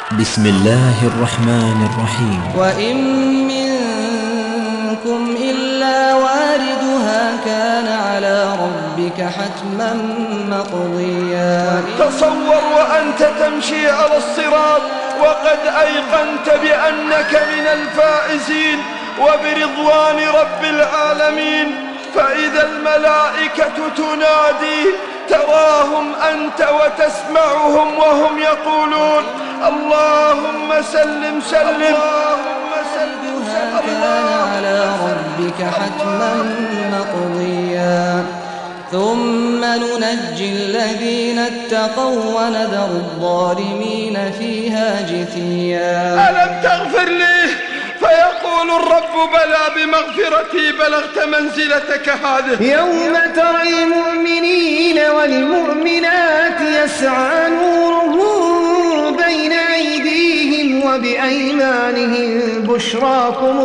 بسم الله الرحمن الرحيم. وإن منكم إلا واردها كان على ربك حتما مقضيا. تصور وأنت تمشي على الصراط وقد أيقنت بأنك من الفائزين وبرضوان رب العالمين، فإذا الملائكة تنادي تراهم أنت وتسمعهم وهم يقولون اللهم سلم سلم. كان على ربك حتما مقضيا. ثم ننجي الذين اتقوا ونذر الظالمين فيها جثيا. ألم تغفر لي؟ فيقول الرب بلى بمغفرتي بلغت منزلتك هذه. يوم ترى المؤمنين والمؤمنات يسعى نورهم بين أيديهم وبأيمانهم بشراكم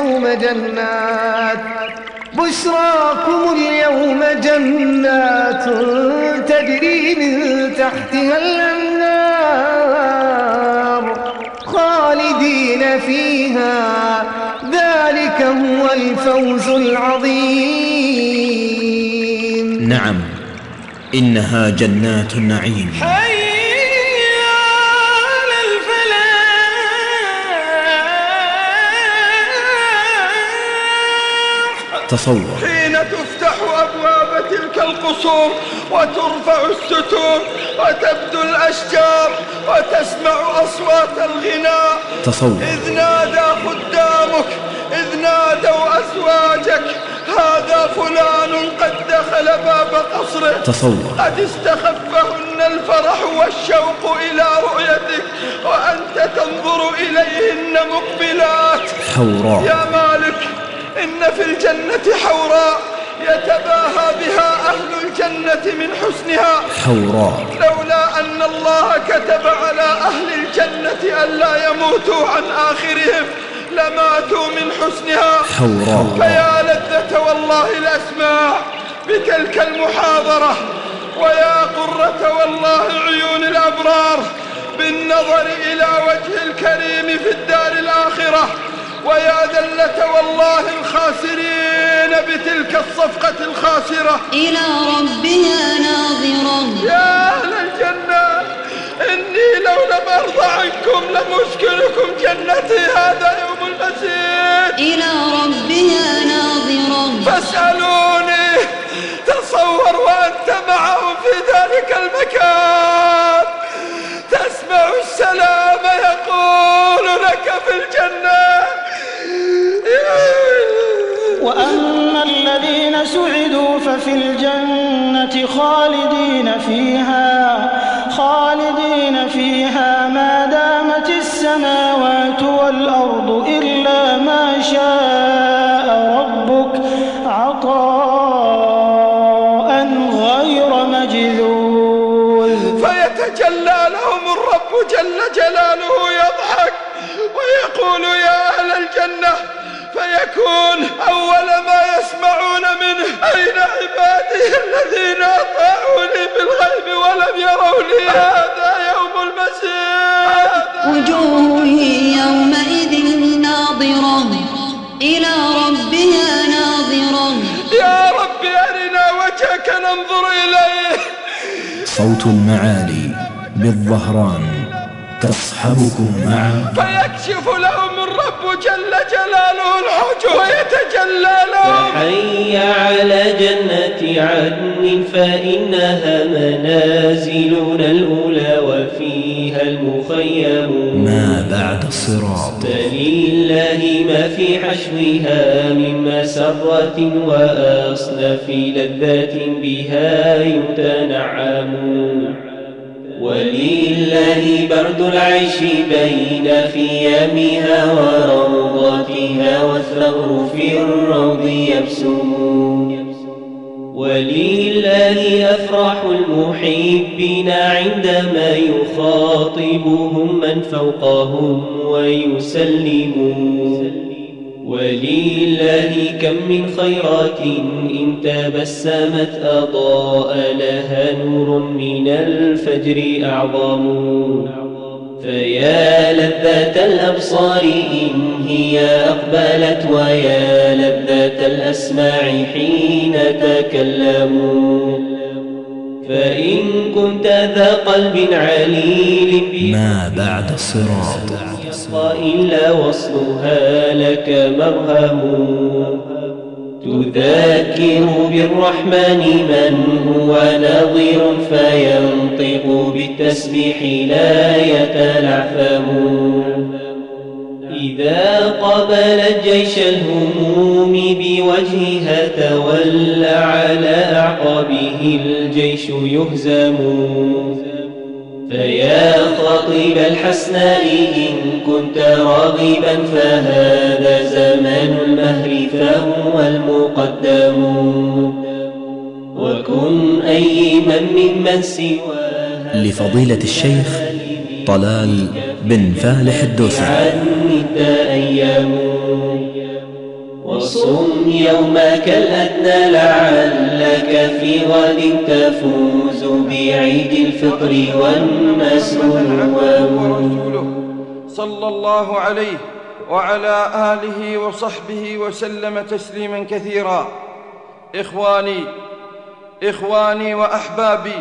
اليوم جنات تجري من تحتها الأنهار خالدين فيها، ذلك هو الفوز العظيم. نعم، إنها جنات النعيم. حي على الفلاح. تصور حين تفتح أبواب تلك القصور وترفع الستور وتبدو الأشجار وتسمع أصوات الغناء. تصور إذ نادى خدامك، إذ نادوا أزواجك هذا فلان قد دخل باب قصره. تصور قد استخفهن الفرح والشوق إلى رؤيتك وأنت تنظر إليهن مقبلات. حوراء. يا مالك، إن في الجنة حوراء يتباهى بها أهل الجنة من حسنها. حوراء. لولا أن الله كتب على أهل الجنة ألا يموتوا عن آخرهم لماتوا من حسنها. حوراء. فيا لذة والله الأسماع بتلك المحاضرة، ويا قرة والله عيون الأبرار بالنظر إلى وجه الكريم في الدار الآخرة، ويا ذلة والله الخاسرين بتلك الصفقة الخاسرة. إلى ربها ناظرة. يا أهل الجنة، إني لو لم أرضى عنكم لمسكنكم جنتي هذا يوم المسير. إلى ربها ناظرة. فاسألوني. تصور وأنت معهم في ذلك المكان تسمع السلام يقول لك في الجنة. وأما الذين سعدوا ففي الجنة خالدين فيها ما دامت السماوات والأرض إلا ما شاء ربك عطاء غير مجذوذ. فيتجلى لهم الرب جل جلاله يضحك ويقول يا أهل الجنة، فيكون أول ما يسمعون منه أين عبادي الذين أطاعوني بالغيب ولم يروا لي هذا يوم المسير. وجوه يومئذ ناظرة إلى ربها ناظرة. يا رب أرنا وجهك ننظر إليه. صوت المعالي بالظهران تصحبكم معا. فيكشف لهم الرب جل جلاله الحجب ويتجلى لهم. فحي على جنة عدن فإنها منازلنا الأولى وفيها المخيم. ما بعد الصراط. فلله ما في حشوها من مسرة وأصناف لذات بها يتنعم. ولله برد العيش بين خيامها وروضاتها والثغر في الروض يبسم. ولله أفراح المحبين عندما يخاطبهم من فوقهم ويسلمون. ولله كم من خيرات إن تبسمت أضاء لها نور من الفجر أعظم. فيا لذة الأبصار إن هي أقبلت ويا لذة الأسماع حين تكلموا فإن كنت ذا قلب عليل ما بعد الصراط إلا وصلها لك مرهم تذاكر بالرحمن من هو نظير فينطق بالتسبيح لا يتلعثم إذا قابلت جيش الهموم بوجهها تولى على أعقابه الجيش يهزم فيا خطيب الحسناء إن كنت راغبا فهذا زمان المهر فهو المقدم وكن أيما ممن سواها لفضيلة الشيخ طلال بن فالح الدوسري عنك أيام وصم يومك الأدنى لعلك في غد تفوز بعيد الفطر والناس ورسوله صلى الله عليه وعلى آله وصحبه وسلم تسليما كثيرا. إخواني وأحبابي،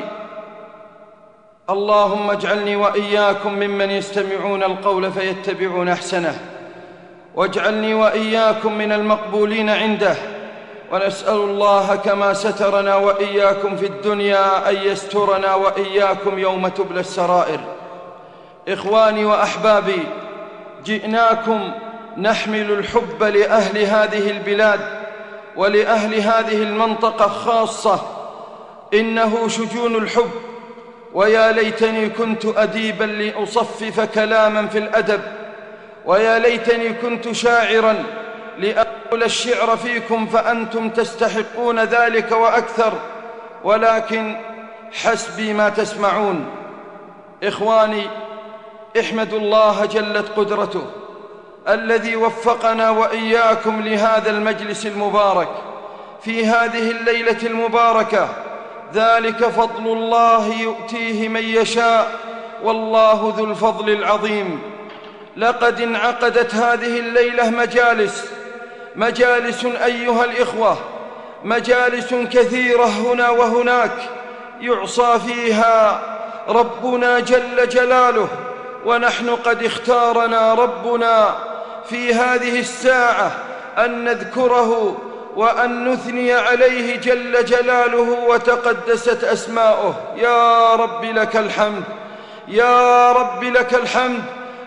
اللهم اجعلني وإياكم ممن يستمعون القول فيتبعون أحسنه، واجعلني وإياكم من المقبولين عنده، ونسأل الله كما سترنا وإياكم في الدنيا أن يسترنا وإياكم يوم تبلى السرائر. إخواني وأحبابي، جئناكم نحمل الحب لأهل هذه البلاد ولأهل هذه المنطقة خاصة. إنه شجون الحب، ويا ليتني كنت أديبا لأصفف كلاما في الأدب، ويا ليتني كنت شاعرا لأقول الشعر فيكم فأنتم تستحقون ذلك وأكثر، ولكن حسبي ما تسمعون. إخواني، احمدوا الله جلت قدرته الذي وفقنا وإياكم لهذا المجلس المبارك في هذه الليلة المباركة. ذلك فضل الله يؤتيه من يشاء، والله ذو الفضل العظيم. لقد انعقدت هذه الليلة مجالس أيها الإخوة، مجالس كثيرة هنا وهناك يعصى فيها ربنا جل جلاله، ونحن قد اختارنا ربنا في هذه الساعة أن نذكره وأن نثني عليه جل جلاله وتقدست أسماؤه. يا رب لك الحمد، يا رب لك الحمد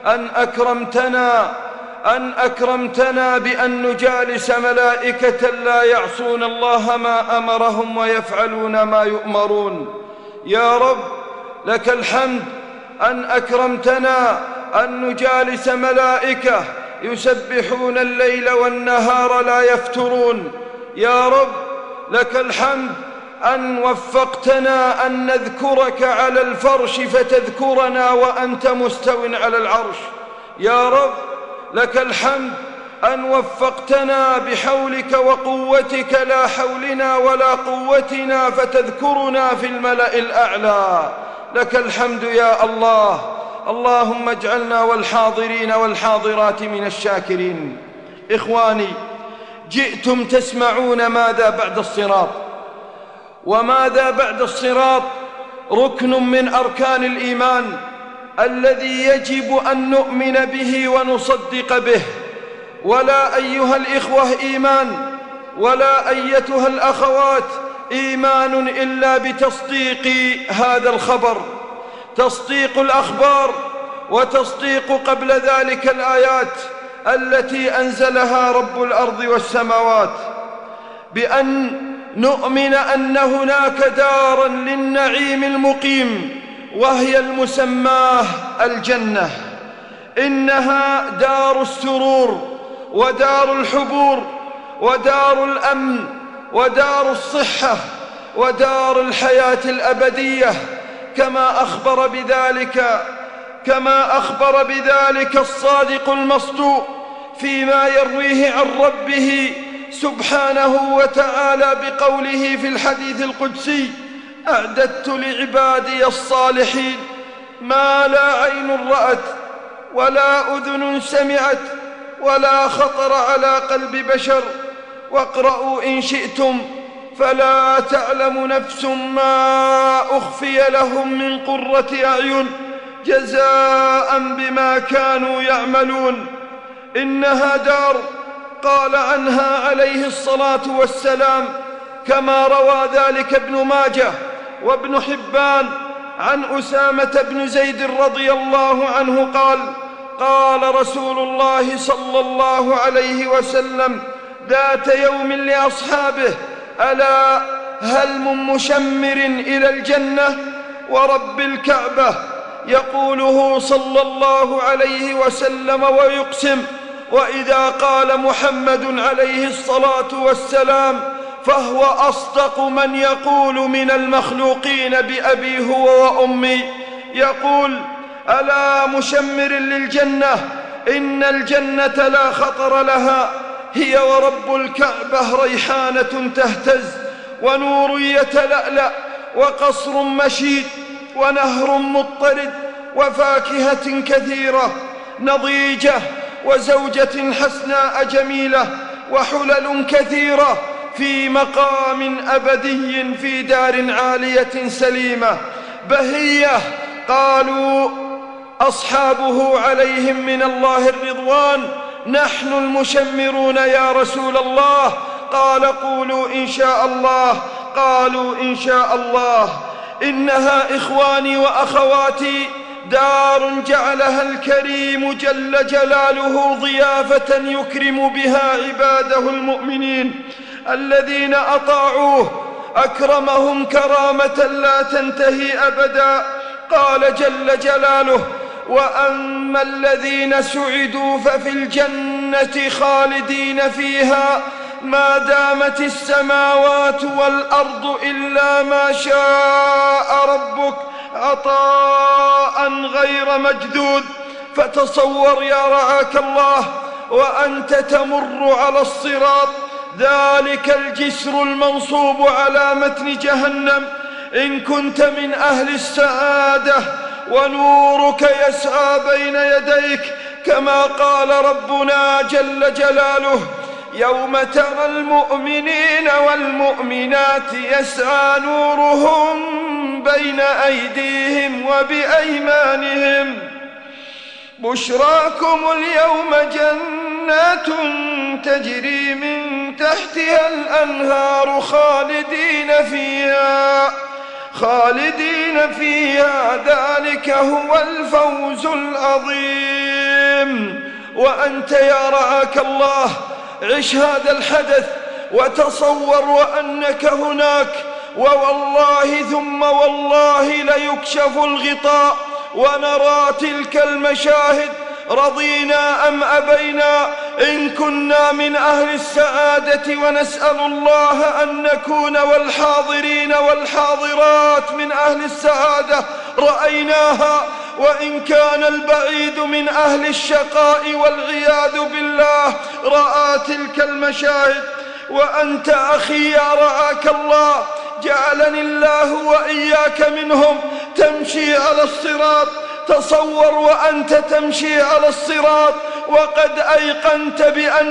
أن أكرمتنا بأن نجالس ملائكة لا يعصون الله ما أمرهم ويفعلون ما يؤمرون. يا رب لك الحمد أن أكرمتنا أن نجالس ملائكة يسبحون الليل والنهار لا يفترون. يا رب لك الحمد أن وفقتنا أن نذكرك على الفرش فتذكرنا وأنت مستو على العرش. يا رب لك الحمد أن وفقتنا بحولك وقوتك لا حولنا ولا قوتنا فتذكرنا في الملأ الأعلى. لك الحمد يا الله. اللهم اجعلنا والحاضرين والحاضرات من الشاكرين. إخواني، جئتم تسمعون ماذا بعد الصراط، وماذا بعد الصراط ركن من أركان الإيمان الذي يجب أن نؤمن به ونصدق به. ولا أيها الإخوة إيمان، ولا أيتها الأخوات إيمان إلا بتصديق هذا الخبر، تصديق الأخبار، وتصديق قبل ذلك الآيات التي أنزلها رب الأرض والسماوات، بأن نؤمن أن هناك دارا للنعيم المقيم وهي المسماه الجنة. إنها دار السرور ودار الحبور ودار الأمن ودار الصحة ودار الحياة الأبدية، كما أخبر بذلك الصادق المصدوق فيما يرويه عن ربه سبحانه وتعالى بقوله في الحديث القدسي: أعددت لعبادي الصالحين ما لا عين رأت ولا أذن سمعت ولا خطر على قلب بشر. واقرأوا إن شئتم فلا تعلم نفس ما أخفي لهم من قرة أعين جزاء بما كانوا يعملون. إنها دار قال عنها عليه الصلاة والسلام كما روى ذلك ابن ماجه وابن حبان عن أسامة بن زيد رضي الله عنه قال: قال رسول الله صلى الله عليه وسلم ذات يوم لأصحابه: ألا هل من مشمر إلى الجنة؟ ورب الكعبة يقوله صلى الله عليه وسلم ويقسم. وإذا قال محمد عليه الصلاة والسلام فهو أصدق من يقول من المخلوقين بأبي هو وأمي. يقول: ألا مشمر للجنة؟ إن الجنة لا خطر لها، هي ورب الكعبة ريحانة تهتز ونور يتلألأ وقصر مشيد ونهر مضطرد وفاكهة كثيرة نضيجة وزوجة حسناء جميلة وحلل كثيرة في مقام أبدي في دار عالية سليمة بهية. قالوا أصحابه عليهم من الله الرضوان: نحن المشمرون يا رسول الله. قال: قولوا إن شاء الله. قالوا: إن شاء الله. إنها إخواني وأخواتي دار جعلها الكريم جل جلاله ضيافة يكرم بها عباده المؤمنين الذين أطاعوه، أكرمهم كرامة لا تنتهي أبدا. قال جل جلاله: وأما الذين سعدوا ففي الجنة خالدين فيها ما دامت السماوات والأرض إلا ما شاء ربك عطاء غير مجدود. فتصور يا رعاك الله وأنت تمر على الصراط، ذلك الجسر المنصوب على متن جهنم، إن كنت من أهل السعادة ونورك يسعى بين يديك كما قال ربنا جل جلاله: يوم ترى المؤمنين والمؤمنات يسعى نورهم بين أيديهم وبأيمانهم بشراكم اليوم جنات تجري من تحتها الأنهار خالدين فيها ذلك هو الفوز العظيم. وأنت يا رعاك الله عش هذا الحدث وتصور وأنك هناك، ووالله ثم والله ليكشف الغطاء ونرى تلك المشاهد، رضينا أم أبينا، إن كنا من أهل السعادة ونسأل الله أن نكون والحاضرين والحاضرات من أهل السعادة رأيناها، وإن كان البعيد من أهل الشقاء والعياذ بالله رأى تلك المشاهد. وأنت أخي يا رعاك الله جعلني الله وإياك منهم تمشي على الصراط. تصور وأنت تمشي على الصراط وقد أيقنت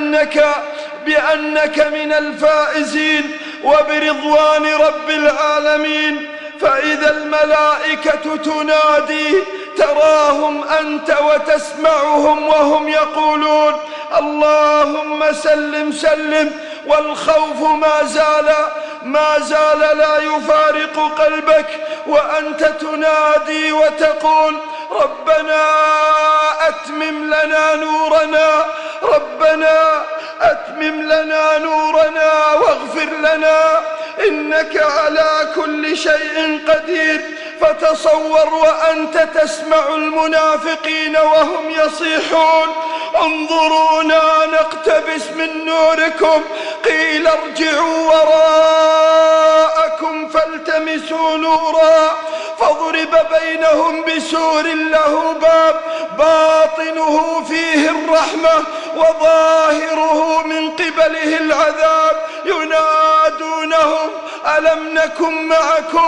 بأنك من الفائزين وبرضوان رب العالمين، فإذا الملائكة تنادي تراهم أنت وتسمعهم وهم يقولون: اللهم سلم سلم، والخوف ما زال لا يفارق قلبك، وأنت تنادي وتقول: ربنا أتمم لنا نورنا، ربنا أتمم لنا نورنا واغفر لنا إنك على كل شيء قدير. فتصور وأنت تسمع المنافقين وهم يصيحون: انظرونا نقتبس من نوركم، قيل ارجعوا وراءكم فالتمسوا نورا، فضرب بينهم بسور له باب باطنه فيه الرحمة وظاهره من قبله العذاب، ينادونهم: ألم نكن معكم؟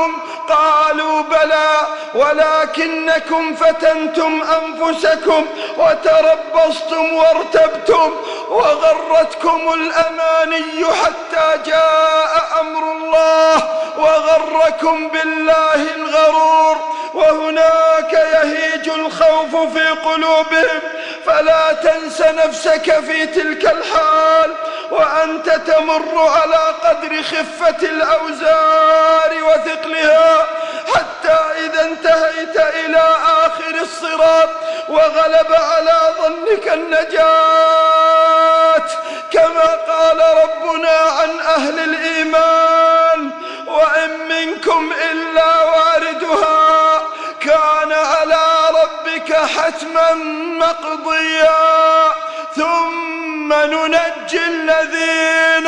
قالوا بلى ولكنكم فتنتم أنفسكم وتربصتم وارتبتم وغرتكم الأماني حتى جاء أمر الله وغركم بالله الغرور. وهناك يهيج الخوف في قلوبهم، فلا تنس نفسك في تلك الحال وأنت تمر على قدر خفة الأوزار وثقلها، حتى إذا انتهيت إلى آخر الصراط وغلب على ظنك النجاة، كما قال ربنا عن أهل الإيمان: وإن منكم إلا واردها كان على ربك حتما مقضيا، ثم ننجي الذين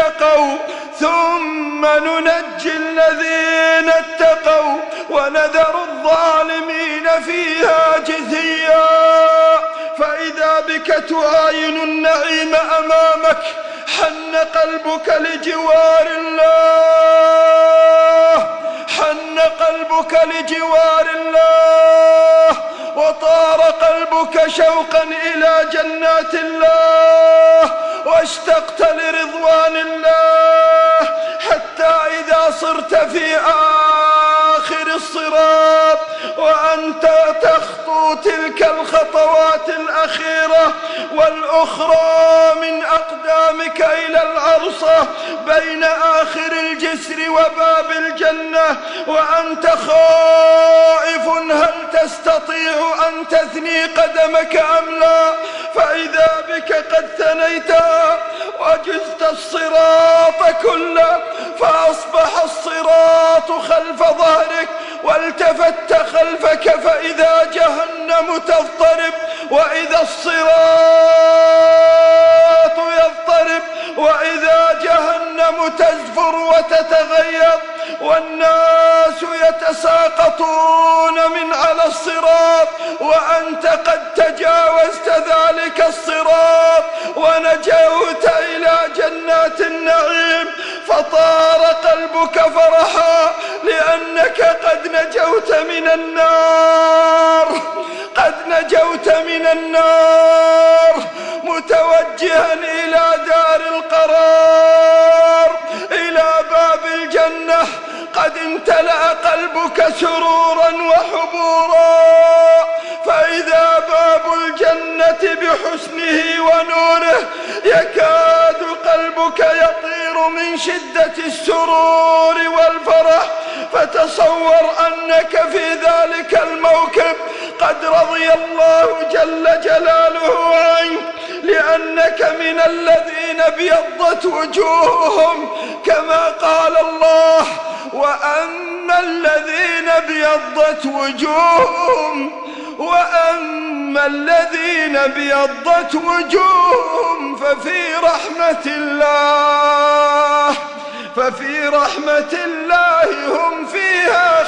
اتقوا ونذر الظالمين فيها جثيا. فإذا بك تعاين النعيم أمامك حن قلبك لجوار الله وطار قلبك شوقا إلى جنات الله واشتقت لرضوان الله، حتى إذا صرت في آخر الصراط وأنت تخطو تلك الخطوات الأخيرة والأخرى من أقدامك إلى العرصة بين آخر الجسر وباب الجنة وأنت خائف هل تستطيع أن تثني قدمك أم لا، فإذا بك قد ثنيتها وجزت الصراط كله، فأصبح الصراط خلف ظهرك والتفت خلفك فإذا جهنم تضطرب وإذا الصراط يضطرب وإذا جهنم تزفر وتتغير والناس يتساقطون من على الصراط وأنت قد تجاوزت ذلك الصراط ونجوت إلى جنات النعيم، فطار قلبك فرحا لأنك قد نجوت من النار متوجها إلى دار القرار إلى باب الجنة. قد امتلأ قلبك سرورا وحبورا، فإذا باب الجنة بحسنه ونوره يكاد قلبك يطير من شدة السرور والفرح، فتصور أنك في ذلك الموكب قد رضي الله جل جلاله عنك، لأنك من الذين ابيضت وجوههم كما قال الله: وأما الذين ابيضت وجوههم ففي رحمة الله هم فيها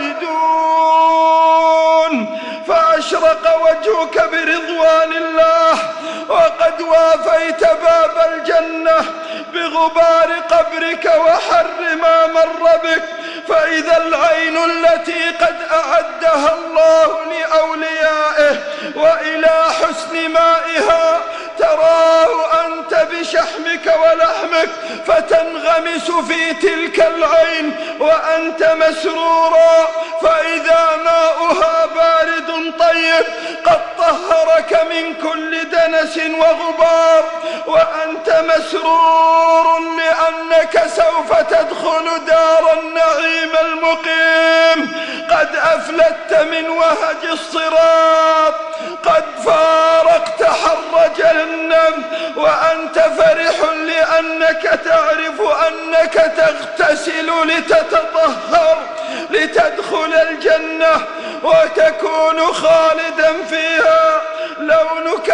خالدون. فأشرق وجهك برضوان الله وقد وافيت باب الجنة بغبار قبرك وحر ما مر بك، فإذا العين التي قد أعدها الله لأوليائه وإلى حسن مائها تراه أنت بشحمك ولحمك فتنغمس في تلك العين وأنت مسرورا، فإذا ماؤها بارد طيب قد طهرك من كل دنس وغبار، وأنت مسرور لأنك سوف تدخل دار النعيم المقيم، قد أفلت من وهج الصراط، قد فارقت حر جهنم، وأنت فرح لأنك تعرف أنك تغتسل لتتطهر لتدخل الجنة وتكون خالدا فيها. لونك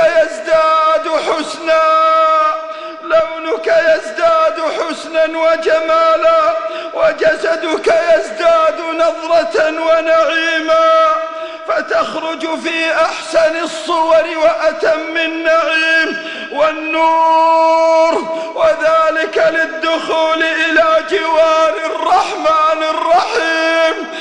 يزداد حسنا وجمالا، وجسدك يزداد نضرة ونعيما، فتخرج في أحسن الصور وأتم النعيم والنور، وذلك للدخول إلى جوار الرحمن الرحيم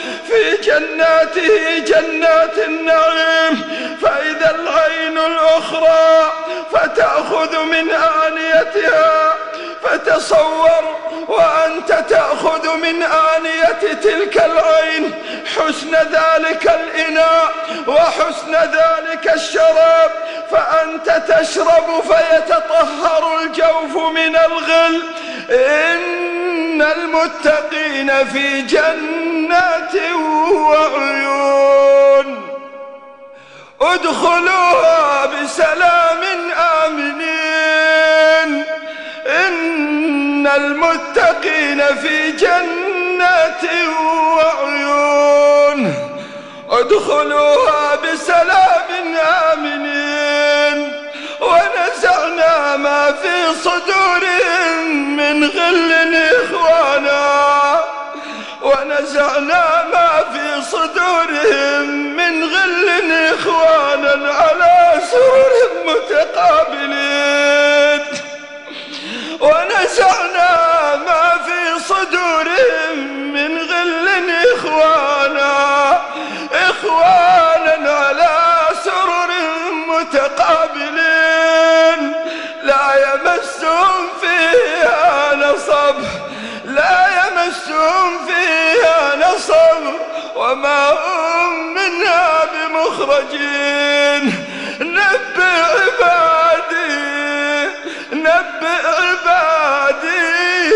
جناته جنات النعيم، فإذا العين الأخرى فتأخذ من آنيتها، فتصور وأنت تأخذ من آنية تلك العين حسن ذلك الإناء وحسن ذلك الشراب، فأنت تشرب فيتطهر الجوف من الغل. إن المتقين في جنات وعيون ادخلوها بسلام آمنين. إن المتقين في جنات وعيون ادخلوها بسلام آمنين. ونزعنا ما في صدورهم من غل إخوانا، ونزعنا ما في صدورهم من غل إخوانا على سرر متقابلين. ونزعنا ما في صدورهم من غل إخوانا على سرر متقابلين، لا يمسهم فيها نصب، لا يمسهم فيها نصب، وما هم منها بمخرجين. نبئ عبادي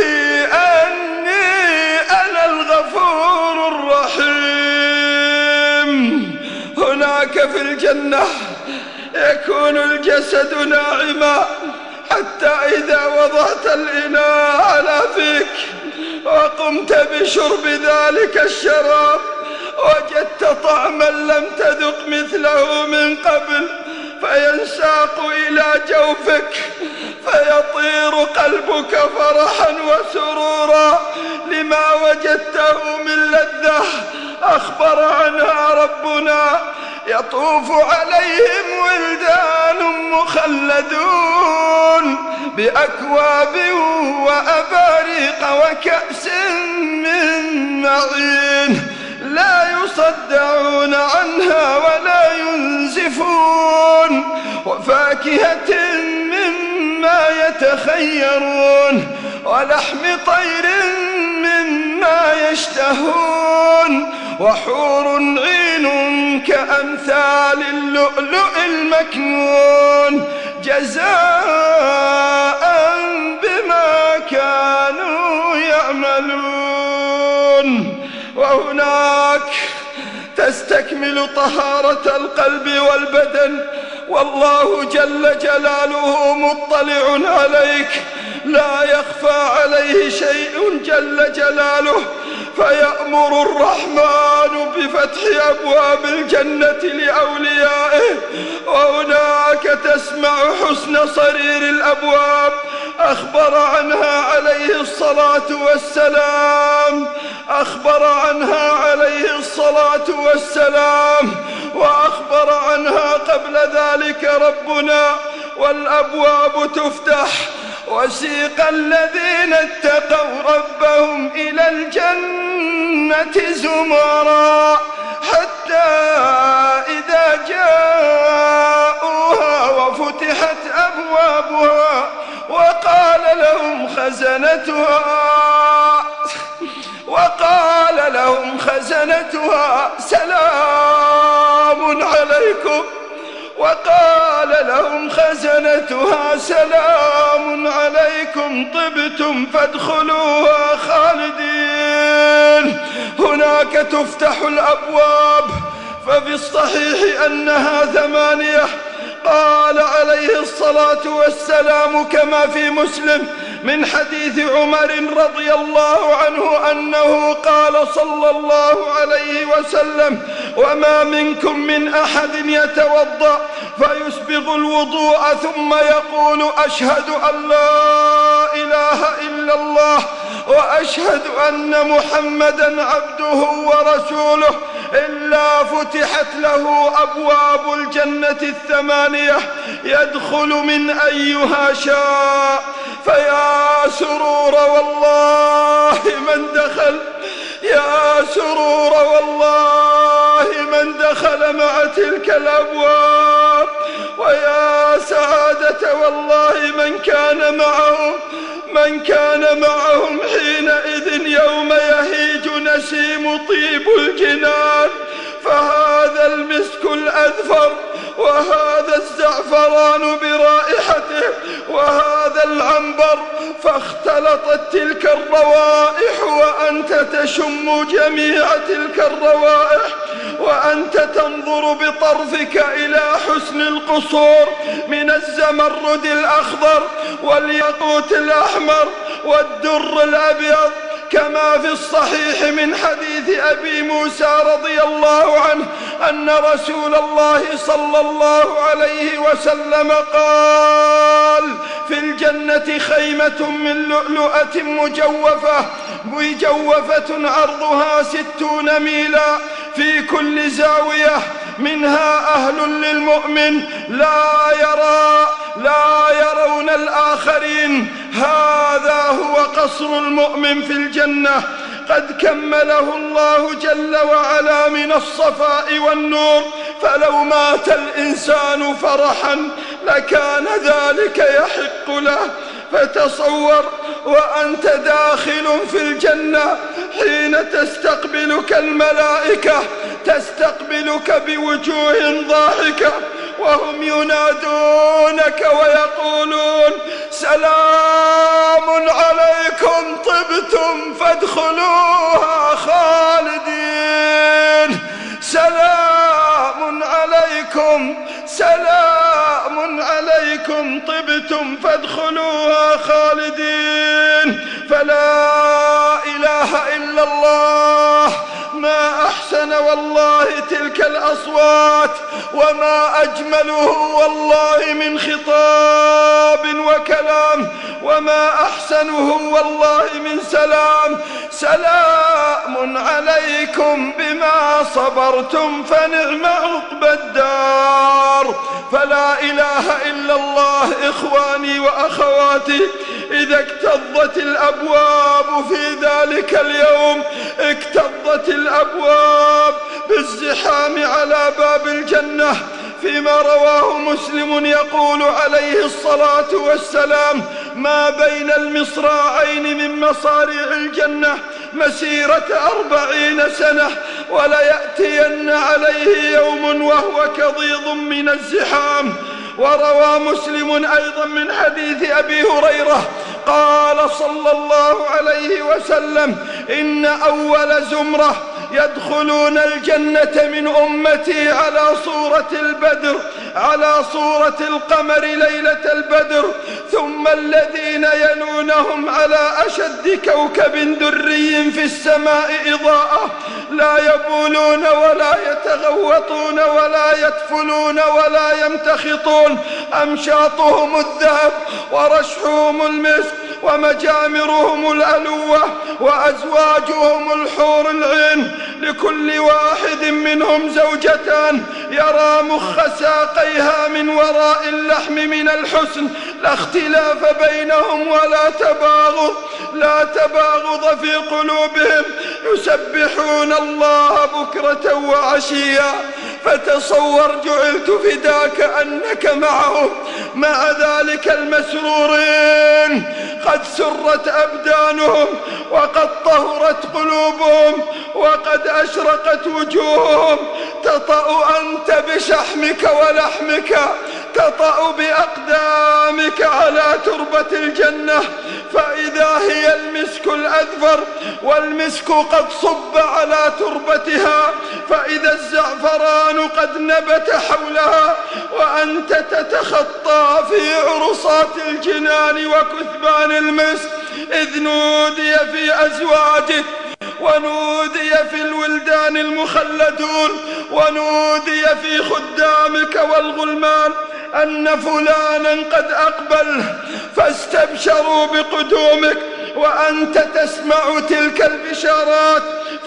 أني أنا الغفور الرحيم. هناك في الجنة يكون الجسد ناعما حتى إذا وضعت الإناء على فيك وقمت بشرب ذلك الشراب وجدت طعما لم تذق مثله من قبل، فينساق إلى جوفك، فيطير قلبك فرحا وسرورا لما وجدته من لذة أخبر عنها ربنا. يطوف عليهم ولدان مخلدون بأكواب وأباريق وكأس من معين، لا يصدعون عنها ولا ينزفون، وفاكهة مما يتخيرون، ولحم طير مما يشتهون، وحور عين كأمثال اللؤلؤ المكنون جزاء بما كانوا يعملون. وهناك تستكمل طهارة القلب والبدن، والله جل جلاله مطلع عليك، لا يخفى عليه شيء جل جلاله، فيأمر الرحمن بفتح أبواب الجنة لأوليائه، وهناك تسمع حسن صرير الأبواب. أخبر عنها عليه الصلاة والسلام، أخبر عنها عليه الصلاة والسلام، وأخبر عنها قبل ذلك ربنا. والأبواب تفتح، وسيق الذين اتقوا ربهم إلى الجنة زمرا حتى إذا جاءوها وفتحت أبوابها وقال لهم خزنتها سلام عليكم، وقال لهم خزنتها سلام عليكم طبتم فادخلوها خالدين. هناك تفتح الأبواب، ففي الصحيح أنها 8. قال عليه الصلاة والسلام كما في مسلم من حديث عمر رضي الله عنه أنه قال صلى الله عليه وسلم: وما منكم من أحد يتوضأ فيسبغ الوضوء ثم يقول أشهد أن لا إله إلا الله وأشهد أن محمدا عبده ورسوله إلا فتحت له أبواب الجنة 8 يدخل من أيها شاء. فيا سرور والله من دخل، يا سرور والله من دخل مع تلك الأبواب، ويا سعادة والله من كان معهم حينئذ يوم يهيج نسيم طيب الجنان. فهذا المسك الأذفر، وهذا الزعفران برائحته، وهذا العنبر، فاختلطت تلك الروائح وأنت تشم جميع تلك الروائح، وأنت تنظر بطرفك إلى حسن القصور من الزمرد الأخضر والياقوت الأحمر والدر الأبيض، كما في الصحيح من حديث أبي موسى رضي الله عنه أن رسول الله صلى الله عليه وسلم قال: في الجنة خيمة من لؤلؤة مجوفة عرضها 60 ميلا، في كل زاوية منها أهل للمؤمن لا يرون الآخرين. هذا هو قصر المؤمن في الجنة، قد كمله الله جل وعلا من الصفاء والنور، فلو مات الإنسان فرحا لكان ذلك يحق له. فتصور وأنت داخل في الجنة حين تستقبلك الملائكة، تستقبلك بوجوه ضاحكة، وهم ينادونك ويقولون: سلام عليكم طبتم فادخلوها خالدين، سلام عليكم طبتم فادخلوها خالدين. فلا إله إلا الله، ما أحسن والله تلك الأصوات، وما أجمله والله من خطاب وكلام، وما أحسنه والله من سلام. سلام عليكم بما صبرتم فنعم عقبى الدار. فلا إله إلا الله إخواني وأخواتي، إذا اكتظت الأبواب في ذلك اليوم، اكتظت الأبواب بالزحام على باب الجنة، فيما رواه مسلم يقول عليه الصلاة والسلام: ما بين المصراعين من مصاريع الجنة مسيرة 40 سنة، وليأتين عليه يوم وهو كضيض من الزحام. وروى مسلم أيضا من حديث أبي هريرة قال صلى الله عليه وسلم: إن أول زمرة يدخلون الجنة من أمتي على صورة القمر ليلة البدر، ثم الذين يلونهم على أشد كوكب دري في السماء إضاءة، لا يبولون ولا يتغوطون ولا يتفلون ولا يمتخطون، أمشاطهم الذهب ورشحهم المسك ومجامرهم الألوة وأزواجهم الحور العين، لكل واحد منهم زوجتان يرى مخ ساقيها من وراء اللحم من الحسن، لا اختلاف بينهم لا تباغض في قلوبهم، يسبحون الله بكرة وعشيا. فتصور جعلت فداك أنك معهم، مع ذلك المسرورين، قد سرت أبدانهم وقد طهرت قلوبهم وقد أشرقت وجوههم. تطأ أنت بشحمك ولحمك، تطأ بأقدامك على تربة الجنة، فإذا هي المسك الأذفر، والمسك قد صب على تربتها، فإذا الزعفران قد نبت حولها، وأنت تتخطى في عرصات الجنان وكثبان المسك، إذ نودي في أزواجه، ونودي في الولدان المخلدون، ونودي في خدامك والغلمان أن فلانا قد أقبل، فاستبشروا بقدومك، وأنت تسمع تلك البشارات،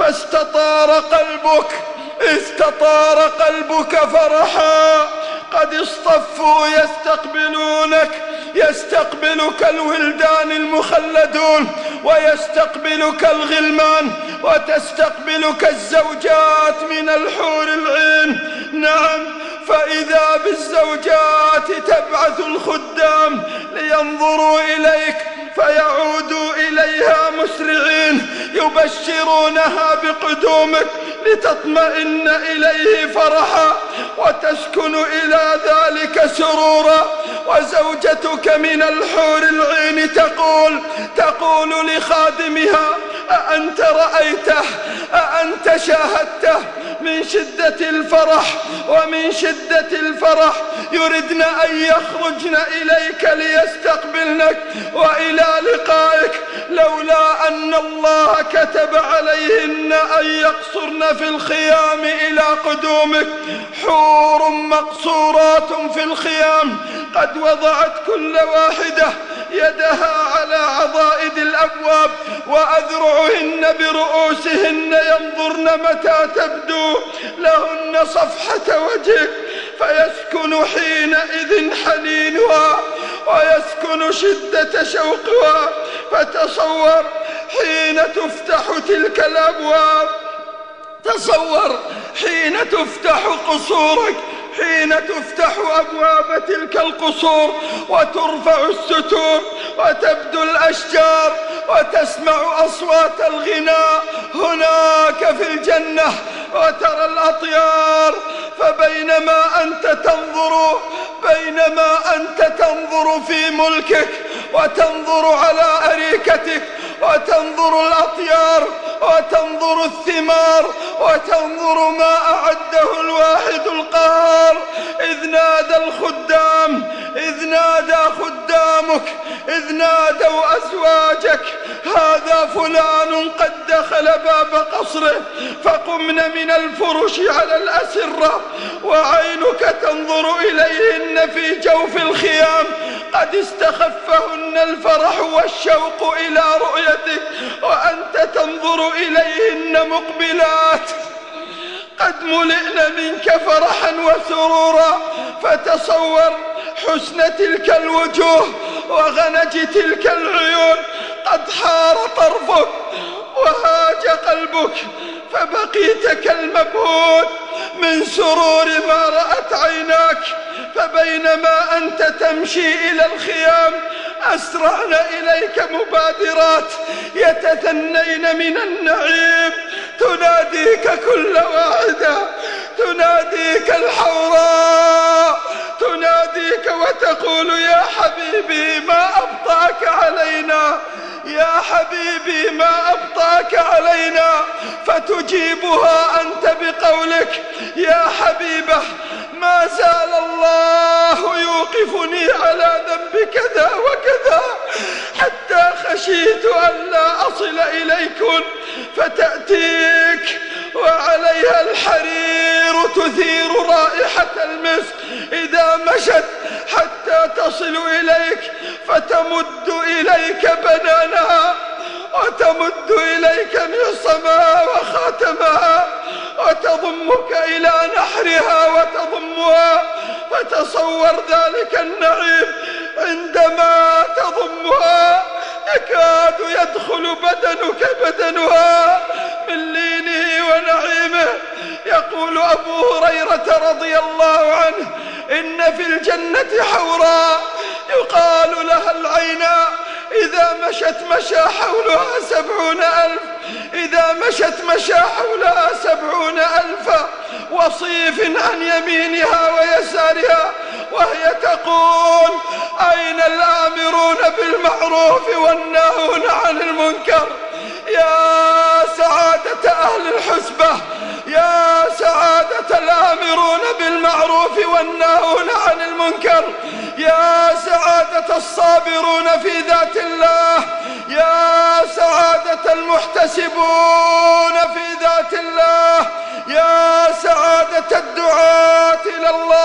استطار قلبك فرحا، قد اصطفوا يستقبلونك، يستقبلك الولدان المخلدون، ويستقبلك الغلمان، وتستقبلك الزوجات من الحور العين. نعم، فإذا بالزوجات تبعث الخدام لينظروا إليك فيعودوا إليها مسرعين يبشرونها بقدومك لتطمئن إليه فرحا وتسكن إلى ذلك سرورا. وزوجتك من الحور العين تقول لخادمها: أأنت رأيته؟ أأنت شاهدته؟ من شدة الفرح ومن شدة الفرح يردن أن يخرجن إليك ليستقبلنك وإلى لقائك، لولا أن الله كتب عليهن أن يقصرن في الخيام إلى قدومك. حور مقصورات في الخيام قد وضعت كل واحدة يدها على عضائد الأبواب وأذرعهن برؤوسهن ينظرن متى تبدو لهن صفحة وجهك، فيسكن حينئذ حنينها ويسكن شدة شوقها. فتصور حين تفتح تلك الأبواب، تصور حين تفتح قصورك، حين تفتح أبواب تلك القصور وترفع الستور وتبدو الأشجار وتسمع أصوات الغناء هناك في الجنة وترى الأطيار. فبينما أنت تنظر في ملكك وتنظر على أريكتك وتنظر الأطيار وتنظر الثمار وتنظر ما أعده الواحد القهار، إذ نادى خدامك، إذ نادوا أزواجك: هذا فلان قد دخل باب قصره، فقمن من الفرش على الأسرة وعينك تنظر إليهن في جوف الخيام، قد استخفهن الفرح والشوق إلى رؤيتك، وأنت تنظر إليهن مقبلات قد ملئن منك فرحا وسرورا. فتصور حسن تلك الوجوه وغنج تلك العيون، قد حار طرفك وهاج قلبك، فبقيت كالمبهوت من سرور ما رأت عيناك. فبينما أنت تمشي إلى الخيام أسرعن إليك مبادرات يتثنين من النعيم، تناديك كل واحدة، تناديك الحوراء، تناديك وتقول: يا حبيبي ما أبطأك علينا، يا حبيبي ما أبطأك علينا. فتجيبها أنت بقولك: يا حبيبة ما زال الله يوقفني على ذنب كذا وكذا حتى خشيت أن لا أصل إليكن. فتأتيك وعليها الحرير تثير رائحة المسك إذا مشت حتى تصل إليك، فتمد إليك بنانها وتمد إليك معصمها وخاتمها وتضمك إلى نحرها وتضمها. فتصور ذلك النعيم عندما تضمها يكاد يدخل بدنها من لينه ونعيمه. يقول أبو هريرة رضي الله عنه: إن في الجنة حوراء يقال لها العيناء، إذا مشت مشى حولها 70,000، إذا مشت مشى حولها 70,000 وصيف عن يمينها ويسارها، وهي تقول: أين الآمرون بالمعروف والناهون عن المنكر؟ يا سعادة أهل الحسبة، يا سعادة الآمرون بالمعروف والناهون عن المنكر، يا سعادة الصابرون في ذات الله، يا سعادة المحتسبون في ذات الله، يا سعادة الدعاة إلى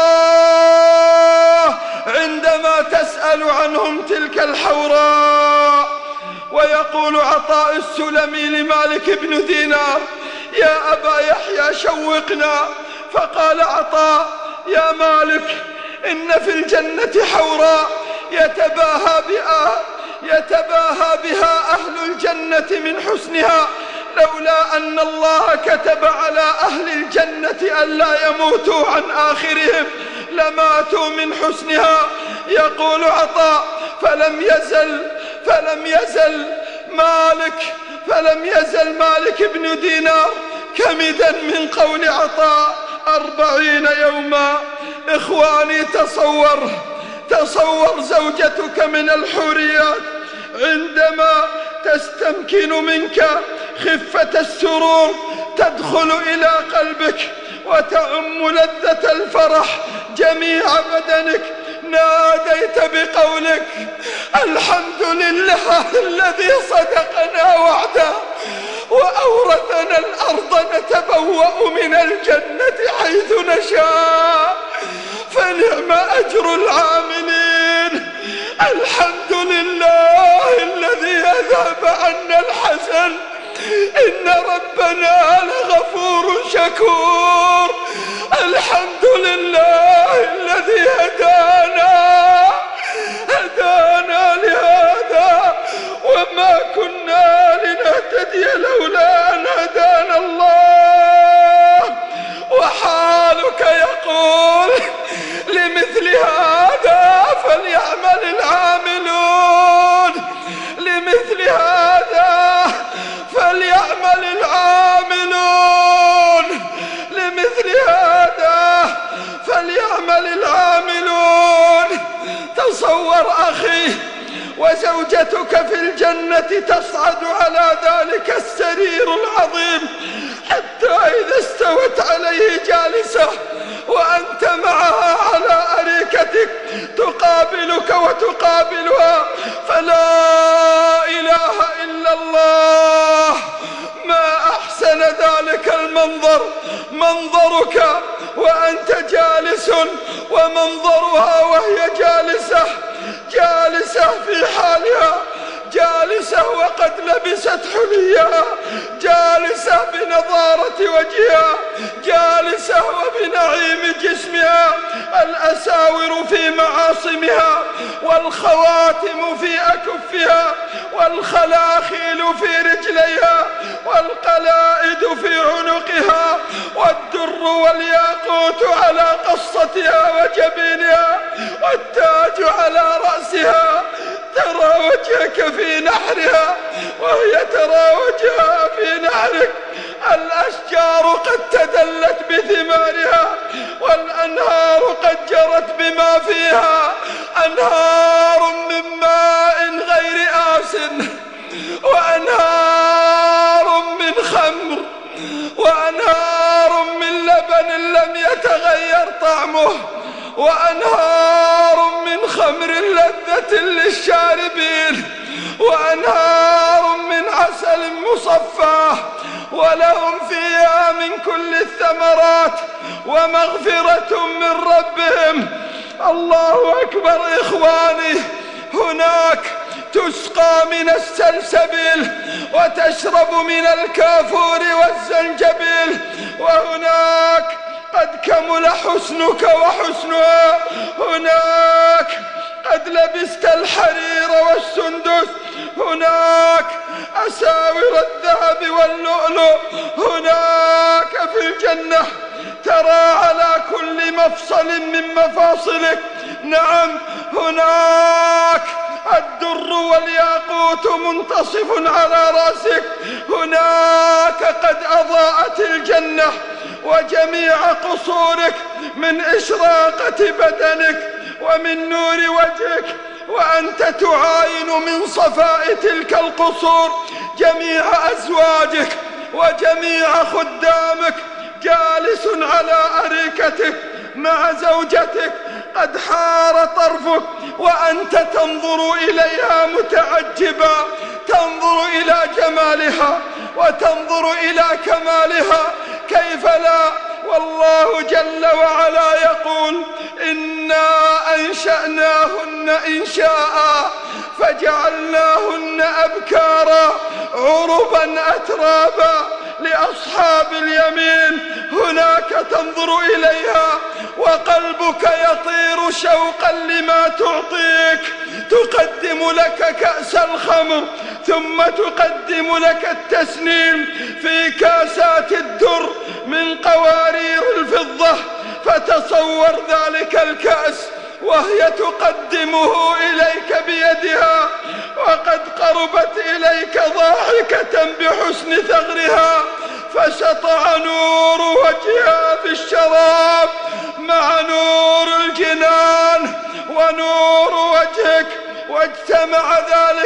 الله عندما تسأل عنهم تلك الحوراء. ويقول عطاء السلمي لمالك بن دينار: يا أبا يحيى شوقنا. فقال عطاء: يا مالك إن في الجنة حوراء يتباهى بها أهل الجنة من حسنها، لولا أن الله كتب على أهل الجنة ألا يموتوا عن آخرهم لماتوا من حسنها. يقول عطاء: فلم يزل مالك بن دينار كمدا من قول عطاء 40 يوما. إخواني، تصور زوجتك من الحوريات عندما تستمكن منك خفة السرور تدخل إلى قلبك وتعم لذة الفرح جميع بدنك. ناديت بقولك: الحمد لله الذي صدقنا وعده وأورثنا الأرض نتبوأ من الجنة حيث نشاء، فنعم أجر العاملين. الحمد لله الذي أذهب عنا الحزن، إن ربنا لغفور شكور. الحمد لله الذي هدانا لهذا وما كنا لنهتدي لولا أن هدانا الله. وحالك يقول: لمثل هذا فليعمل العاملون، لمثل هذا فليعمل العاملون، لمثل هذا فليعمل العاملون. تصور أخي وزوجتك في الجنة تصعد على ذلك السرير العظيم حتى إذا استوت عليه جالسة وأنت معها على أريكتك تقابلك وتقابلها، فلا إله إلا الله. ما أحسن ذلك المنظر، منظرك وأنت جالس ومنظرها وهي جالسة في حالها، جالسة وقد لبست حليها، جالسة بنضارة وجهها، جالسة وبنعيم جسمها، الأساور في معاصمها والخواتم في أكفها والخلاخيل في رجليها والقلائد في عنقها والدر والياقوت على قصتها وجبينها والتاج على رأسها. ترى وجهك في نحرها وهي ترى وجهها في نحرك. الأشجار قد تدلت بثمارها والأنهار قد جرت بما فيها، أنهار من ماء غير آسن وأنهار من خمر وأنهار من لبن لم يتغير طعمه وأنهار من خمر لذة للشاربين وأنهار من عسل مصفى، ولهم فيها من كل الثمرات ومغفرة من ربهم. الله أكبر. إخواني، هناك تسقى من السلسبيل وتشرب من الكافور والزنجبيل، وهناك قد كمل حسنك وحسنها، هناك قد لبست الحرير والسندس، هناك أساور الذهب واللؤلؤ، هناك في الجنة ترى على كل مفصل من مفاصلك، نعم هناك الدر والياقوت منتصف على رأسك، هناك قد أضاءت الجنة وجميع قصورك من إشراقة بدنك ومن نور وجهك، وأنت تعاين من صفاء تلك القصور جميع أزواجك وجميع خدامك، جالس على أريكتك مع زوجتك قد حار طرفك وأنت تنظر إليها متعجبا، تنظر إلى جمالها وتنظر إلى كمالها، كيف لا؟ والله جل وعلا يقول: إنا أنشأناهن إنشاء فجعلناهن أبكارا عربا أترابا لأصحاب اليمين. هناك تنظر إليها وقلبك يطير شوقا لما تعطيك. تقدم لك كأس الخمر ثم تقدم لك التسنيم في كاسات الدر من قوارير الفضة، فتصور ذلك الكأس وهي تقدمه إليك بيدها وقد قربت إليك ضاحكة بحسن ثغرها، فسطع نور وجهها في الشراب مع نور الجنان ونور وجهك، واجتمع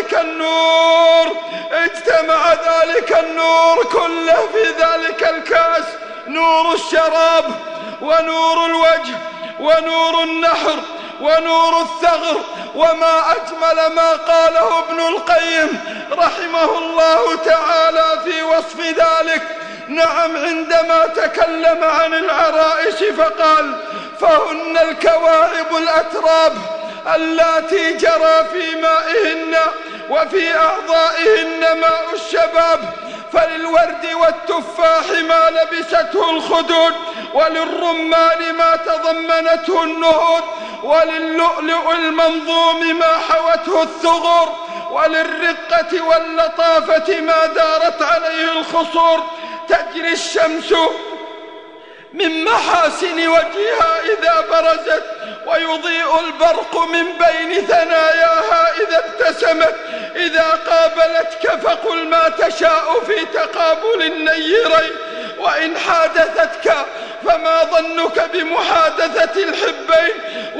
ذلك النور كله في ذلك الكاس، نور الشراب ونور الوجه ونور النحر ونور الثغر. وما أجمل ما قاله ابن القيم رحمه الله تعالى في وصف ذلك. نعم، عندما تكلم عن العرائس فقال: فهن الكواعب الأتراب اللاتي جرى في مائهن وفي أعضائهن ماء الشباب، فللورد والتفاح ما لبسته الخدود، وللرمان ما تضمنته النهود، وللؤلؤ المنظوم ما حوته الثغور، وللرقة واللطافة ما دارت عليه الخصور. تجري الشمس من محاسن وجهها إذا برزت، ويضيء البرق من بين ثناياها إذا ابتسمت. إذا قابلتك فقل ما تشاء في تقابل النيرين، وإن حادثتك فما ظنك بمحادثة الحبين،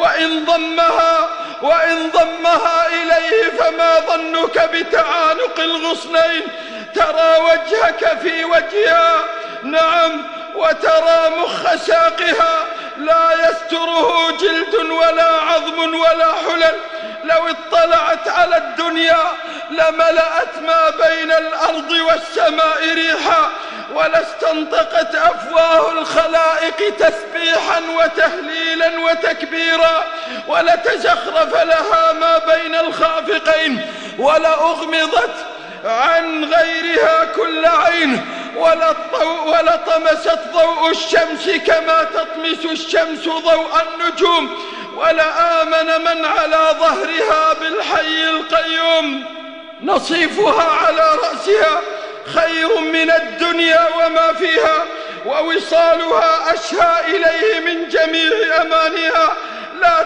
وإن ضمها إليه فما ظنك بتعانق الغصنين. ترى وجهك في وجهها، نعم، وترى مخ ساقها لا يستره جلد ولا عظم ولا حلل. لو اطلعت على الدنيا لملأت ما بين الأرض والسماء ريحا، ولاستنطقت أفواه الخلائق تسبيحا وتهليلا وتكبيرا، ولتزخرف لها ما بين الخافقين، ولأغمضت عن غيرها كل عين، ولطمست ضوء الشمس كما تطمس الشمس ضوء النجوم، ولآمن من على ظهرها بالحي القيوم. نصيفها على رأسها خير من الدنيا وما فيها، ووصالها أشهى إليه من جميع أمانها. لا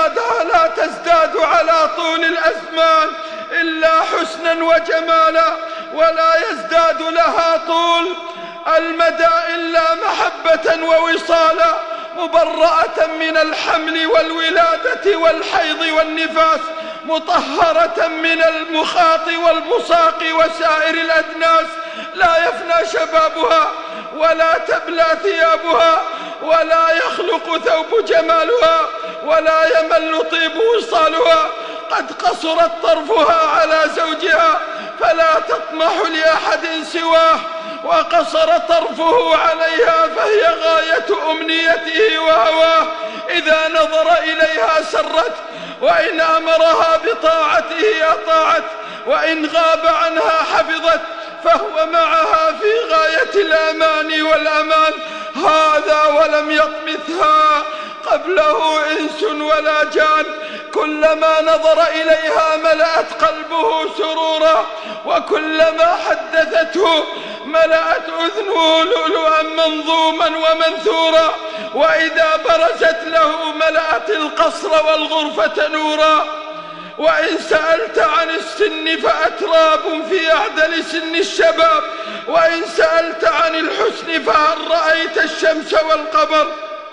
تزداد على طول الأزمان إلا حسنا وجمالا، ولا يزداد لها طول المدى إلا محبة ووصالا، مبرأة من الحمل والولادة والحيض والنفاس، مطهرة من المخاط والبصاق وسائر الأدناس. لا يفنى شبابها ولا تبلى ثيابها، ولا يخلق ثوب جمالها، ولا يمل طيب وصالها. قد قصرت طرفها على زوجها فلا تطمح لأحد سواه، وقصر طرفه عليها فهي غاية أمنيته وهواه. إذا نظر إليها سرت، وإن أمرها بطاعته أطاعت، وإن غاب عنها حفظت، فهو معها في غاية الأمان والأمان. هذا ولم يطمثها قبله إنس ولا جان، كلما نظر إليها ملأت قلبه سرورا، وكلما حدثته ملأت أذنه لؤلؤا منظوما ومنثورا، وإذا برزت له ملأت القصر والغرفة نورا. وإن سألت عن السن فأتراب في أعدل سن الشباب، وإن سألت عن الحسن فهل رأيت الشمس والقمر،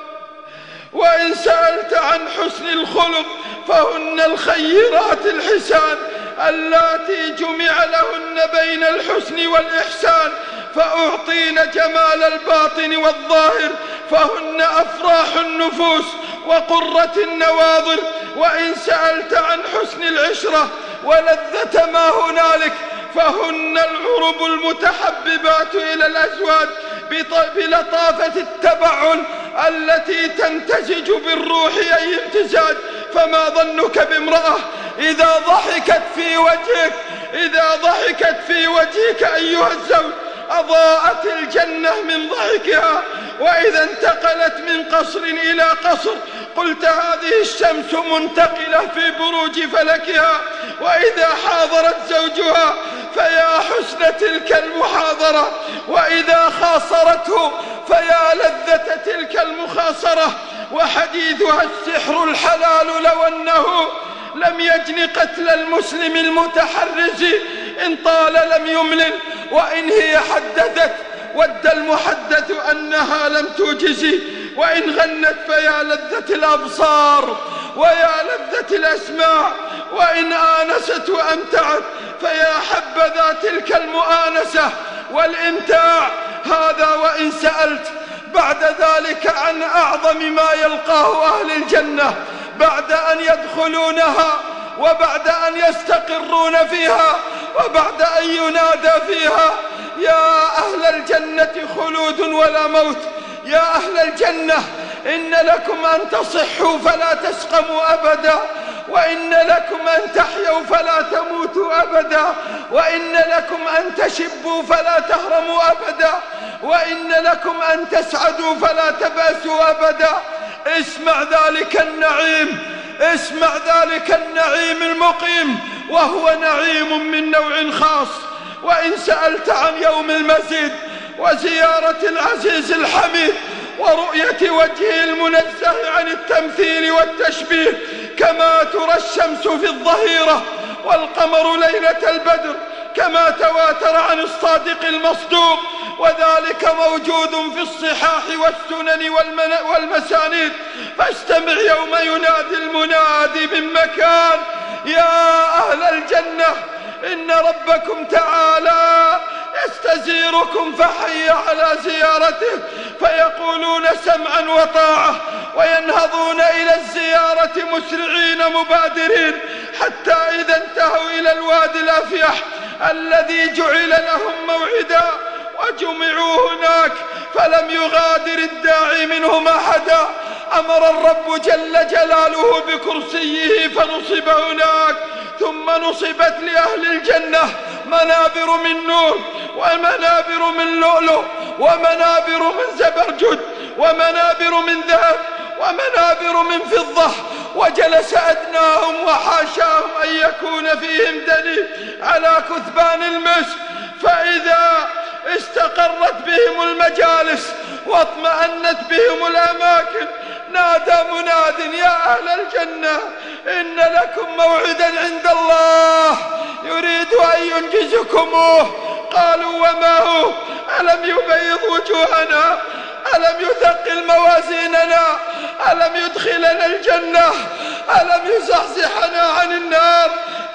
وإن سألت عن حسن الخلق فهن الخيرات الحسان اللاتي جمع لهن بين الحسن والإحسان، فأعطين جمال الباطن والظاهر، فهن أفراح النفوس وقرة النواظر. وإن سألت عن حسن العشرة ولذة ما هنالك فهن العرب المتحببات إلى الأزواج بلطافة التبعل التي تمتزج بالروح أي امتزاج. فما ظنك بامرأة إذا ضحكت في وجهك أيها الزوج أضاءت الجنة من ضحكها، وإذا انتقلت من قصر إلى قصر قلت هذه الشمس منتقلة في بروج فلكها، وإذا حاضرت زوجها فيا حسن تلك المحاضرة، وإذا خاصرته فيا لذة تلك المخاصرة. وحديثها السحر الحلال لو أنه لم يجن قتل المسلم المتحرز، إن طال لم يملل، وإن هي حدثت ود المحدث أنها لم توجز، وإن غنت فيا لذة الأبصار ويا لذة الأسماع، وإن آنست وأمتعت فيا حبذا تلك المؤانسة والإمتاع. هذا وإن سألت بعد ذلك عن أعظم ما يلقاه أهل الجنة بعد أن يدخلونها، وبعد أن يستقرون فيها، وبعد أن ينادى فيها: يا أهل الجنة خلود ولا موت، يا أهل الجنة إن لكم أن تصحوا فلا تسقموا أبدا، وإن لكم أن تحيوا فلا تموتوا أبدا، وإن لكم أن تشبوا فلا تهرموا أبدا، وإن لكم أن تسعدوا فلا تبأسوا أبدا. اسمع ذلك النعيم، اسمع ذلك النعيم المقيم، وهو نعيم من نوع خاص. وإن سألت عن يوم المزيد وزيارة العزيز الحميد ورؤية وجهه المنزه عن التمثيل والتشبيه، كما ترى الشمس في الظهيرة والقمر ليلة البدر، كما تواتر عن الصادق المصدوق، وذلك موجود في الصحاح والسنن والمسانيد. فاستمع يوم ينادي المنادي من مكان: يا أهل الجنة إن ربكم تعالى يستزيركم، فحي على زيارته، فيقولون سمعا وطاعة، وينهضون إلى الزيارة مسرعين مبادرين، حتى إذا انتهوا إلى الوادي الأفيح الذي جعل لهم موعدا وجمعوا هناك فلم يغادر الداعي منهم أحدا، أمر الرب جل جلاله بكرسيه فنصب هناك. ثم نصبت لأهل الجنة منابر من نور، ومنابر من لؤلؤ، ومنابر من زبرجد، ومنابر من ذهب، ومنابر من فضة. وجلس أدناهم وحاشاهم أن يكون فيهم دليل على كثبان المسك، فإذا استقرت بهم المجالس واطمأنت بهم الأماكن نادى مناد: يا أهل الجنة إن لكم موعدا عند الله يريد أن ينجزكموه. قالوا: وما هو؟ ألم يبيض وجوهنا؟ ألم يثقل موازيننا؟ ألم يدخلنا الجنة؟ ألم يزحزحنا عن النار؟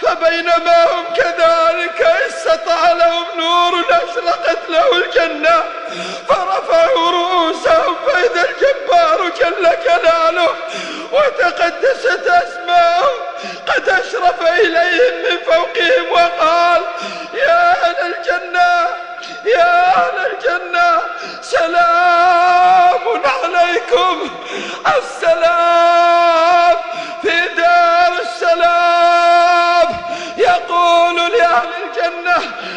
فبينما هم كذلك إذ سطع لهم نور أشرقت له الجنة، فرفعوا رؤوسهم فإذا الجبار جل جلاله وتقدست أسماؤه قد أشرف إليهم من فوقهم وقال: يا أهل الجنة، يا أهل الجنة، سلام عليكم، السلام في دار السلام. يقول لأهل الجنة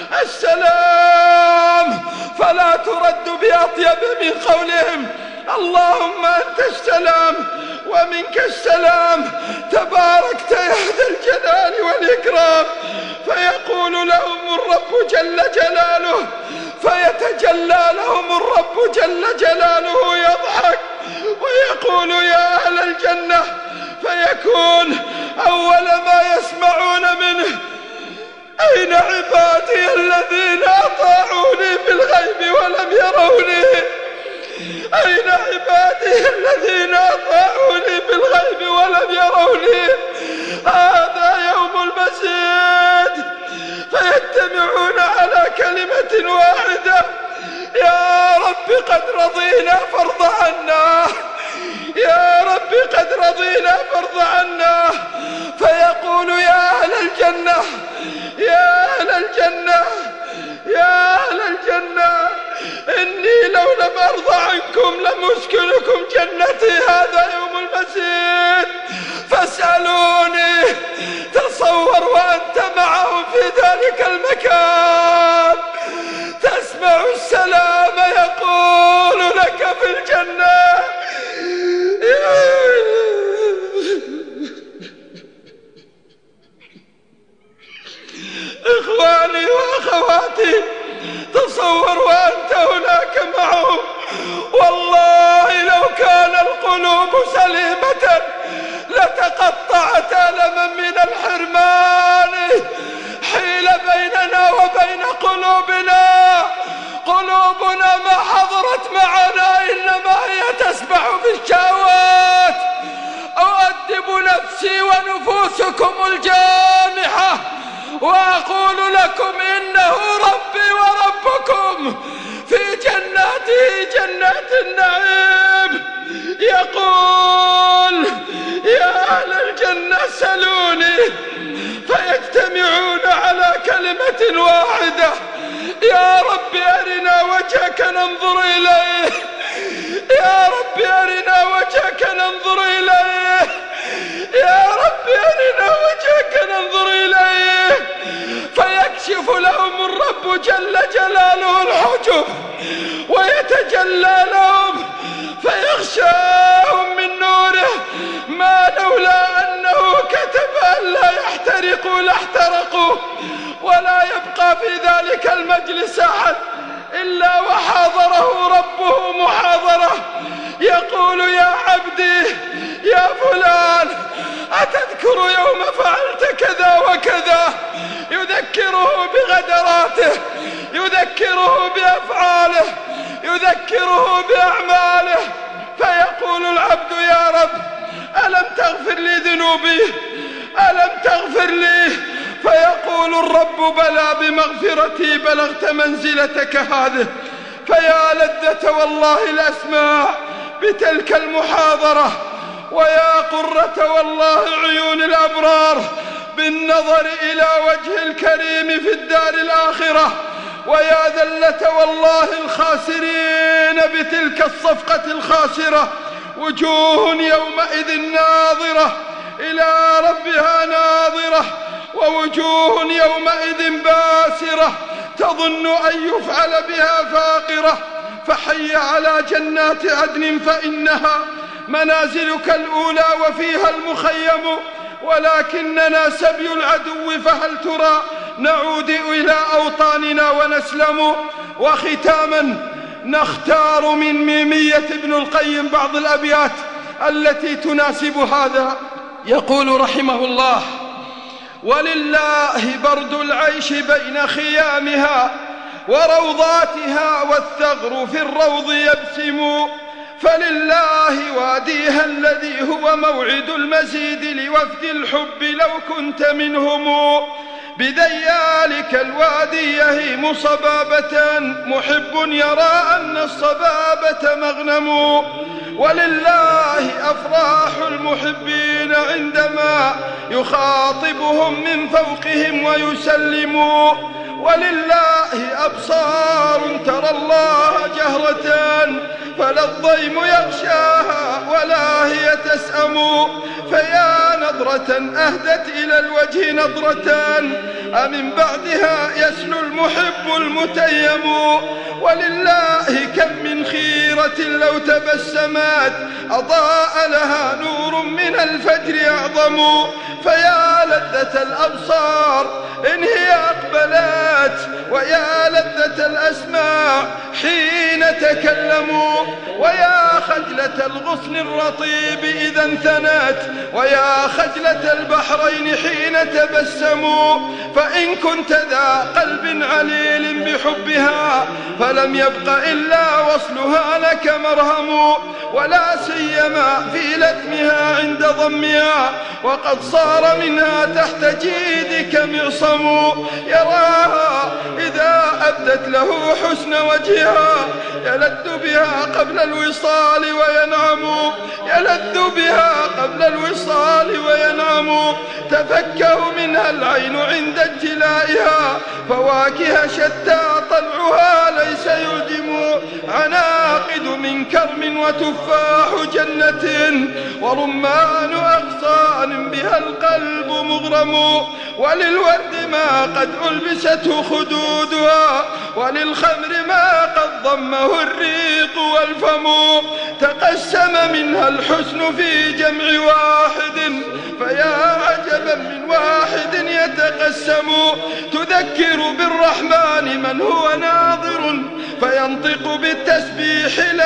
السلام، فلا ترد بأطيب من قولهم: اللهم أنت السلام ومنك السلام، تباركت يا ذا الجلال والإكرام. فيقول لهم الرب جل جلاله، فيتجلى لهم الرب جل جلاله يضحك ويقول: يا أهل الجنة، فيكون أول ما يسمعون منه: أين عبادي الذين أطاعوني بالغيب ولم يروني؟ أين عبادي الذين أطاعوني بالغيب ولم يروني؟ هذا يوم المزيد، فيجتمعون على كلمة واحدة: يا رب قد رضينا فارض عنا، يا رب قد رضينا فارض عنا. فيقول: يا أهل الجنة، يا أهل الجنة، يا أهل الجنة، إني لو لم أرضى عنكم لم أسكنكم جنتي هذا يوم المزيد، فاسألوني. تصور وأنت معهم في ذلك المكان، تسمع السلام يقول لك في القلوب سليمة لتقطعت ألما من الحرمان. حيل بيننا وبين قلوبنا، قلوبنا ما حضرت معنا إنما هي تسبح في الشهوات. أؤدب نفسي ونفوسكم الجامحة وأقول لكم إنه ربي وربكم في جناته جنات النعيم يقول: يا أهل الجنة سلوني، فيجتمعون على كلمة واحدة: يا رب أرنا وجهك ننظر إليه، يا رب أرنا وجهك ننظر إليه، يا رب أرنا وجهك ننظر إليه. فيكشف لهم الرب جل جلاله الحجب ويتجلى لهم فيغشاهم من نوره، ما لولا أنه كتب ألا يحترقوا لاحترقوا. ولا يبقى في ذلك المجلس أحد إلا وحاضره ربه محاضرة، يقول: يا عبدي يا فلان أتذكر يوم فعلت كذا وكذا؟ يذكره بغدراته، يذكره بأفعاله، يذكره بأعماله. فيقول العبد: يا رب ألم تغفر لي ذنوبي؟ ألم تغفر لي؟ فيقول الرب: بلى، بمغفرتي بلغت منزلتك هذه. فيا لذة والله الأسماع بتلك المحاضرة، ويا قرة والله عيون الأبرار بالنظر إلى وجه الكريم في الدار الآخرة، ويا ذلة والله الخاسرين بتلك الصفقة الخاسرة. وجوه يومئذ ناظرة إلى ربها ناظرة، ووجوه يومئذ باسرة تظن أن يفعل بها فاقرة. فحي على جنات عدن فإنها منازلك الأولى وفيها المخيم، ولكننا سبي العدو، فهل ترى نعود إلى أوطاننا ونسلم. وختاما نختار من ميمية ابن القيم بعض الأبيات التي تناسب هذا. يقول رحمه الله: ولله برد العيش بين خيامها وروضاتها، والثغر في الروض يبسم. فلله واديها الذي هو موعد المزيد لوفد الحب لو كنت منهم. بذيالك الوادي يهيم صبابة، محب يرى أن الصبابة مغنم. ولله أفراح المحبين عندما يخاطبهم من فوقهم ويسلم. ولله أبصار ترى الله جهرة، فلا الضيم يغشاها ولا هي تسأم. فيا نظرة أهدت إلى الوجه نظرة، أمن بعدها يسلو المحب المتيم. ولله كم من خيرة لو تبسمت أضاء لها نور من الفجر أعظم. فيا لذة الأبصار إن هي أقبلت، ويا لذة الأسماع حين تكلموا. ويا خجلة الغصن الرطيب إذا انثنت، ويا خجلة البحرين حين تبسموا. فإن كنت ذا قلب عليل بحبها، فلم يبق إلا وصلها لك مرهم. ولا سيما في لثمها عند ضمها، وقد صار منها تحت جيدك معصم. يراها إذا أبدت له حسن وجهها، يلذ بها قبل الوصال وينعم، يلذ بها قبل الوصال وينعم. تفكه منها العين عند اجتلائها، فواكه شتى طلعها ليس يلجم. عناقد من كرم وتفاح جنة، ورمان أغصان بها القلب مغرم. وللورد ما قد ألبسته خدودها، وللخمر ما قد ضمه الريق والفم. تقسم منها الحسن في جمع واحد، فيا عجبا من واحد يتقسم. تذكر بالرحمن من هو ناظر، فينطق بالتسبيح لا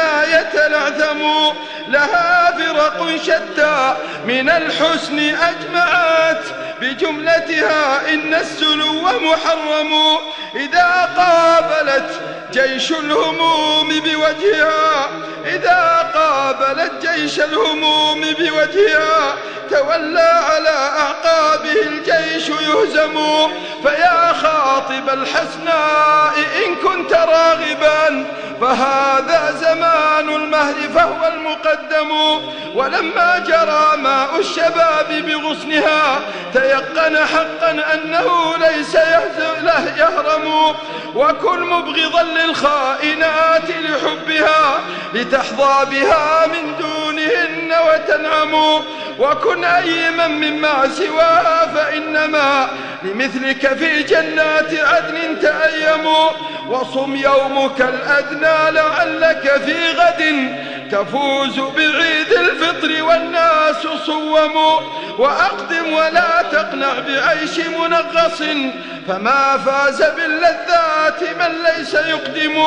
يتلعثم لها فرق شتى من الحسن أجمعت بجملتها إن السلو محرم إذا قابلت جيش الهموم بوجهها إذا قابلت جيش الهموم بوجهها تولى على أعقابه الجيش يهزم فيا خاطب الحسناء إن كنت راغبا فهذا زمان المهر فهو المقدم ولما جرى ماء الشباب بغصنها تيقن حقا أنه ليس يهرم وكن مبغضا للخائنات لحبها لتحظى بها من دونهن وتنعم وكن أيما مما سواها فإنما لمثلك في جنات عدن تأيم وصم يومك الأدنى لعلك في غد تفوز بعيد الفطر والناس صوموا وأقدم ولا تقنع بعيش منغص فما فاز باللذات من ليس يقدم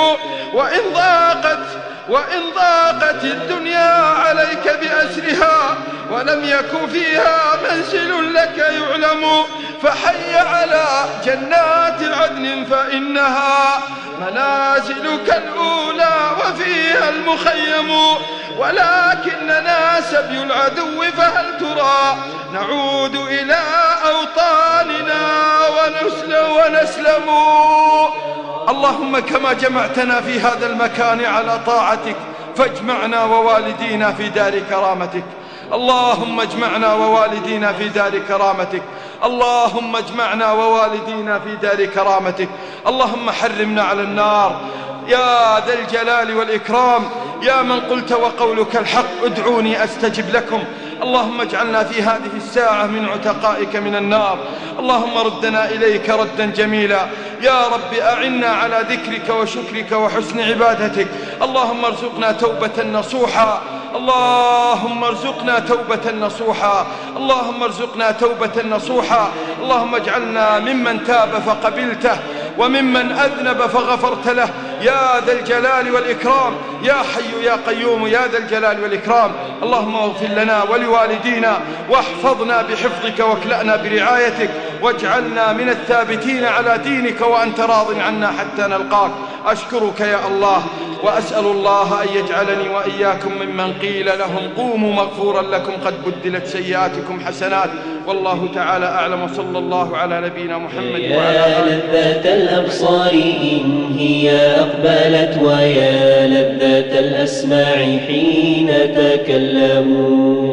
وإن ضاقت الدنيا عليك بأسرها ولم يكن فيها منزل لك يعلم فحي على جنات عدن فإنها منازلك الأولى وفيها المخيم ولكننا سبي العدو فهل ترى نعود إلى أوطاننا ونسلم اللهم كما جمعتنا في هذا المكان على طاعتك فاجمعنا ووالدينا في دار كرامتك اللهم اجمعنا ووالدينا في دار كرامتك اللهم اجمعنا ووالدينا في دار كرامتك اللهم حرمنا على النار يا ذا الجلال والإكرام يا من قلت وقولك الحق ادعوني أستجب لكم اللهم اجعلنا في هذه الساعة من عتقائك من النار اللهم ردنا إليك ردا جميلا يا رب أعنا على ذكرك وشكرك وحسن عبادتك اللهم ارزقنا توبة نصوحا اللهم ارزقنا توبة نصوحا اللهم ارزقنا توبة نصوحا اللهم اجعلنا ممن تاب فقبلته وممن أذنب فغفرت له يا ذا الجلال والإكرام يا حي يا قيوم يا ذا الجلال والإكرام اللهم اغفر لنا ولوالدينا واحفظنا بحفظك واكلأنا برعايتك واجعلنا من الثابتين على دينك وأنت راض عنا حتى نلقاك أشكرك يا الله وأسأل الله أن يجعلني وإياكم ممن قيل لهم قوموا مغفورا لكم قد بدلت سيئاتكم حسنات والله تعالى أعلم وصلى الله على نبينا محمد وعلى آله يا لذة الأبصار إن هي أقبلت ويا لذة الأسماع حين تكلموا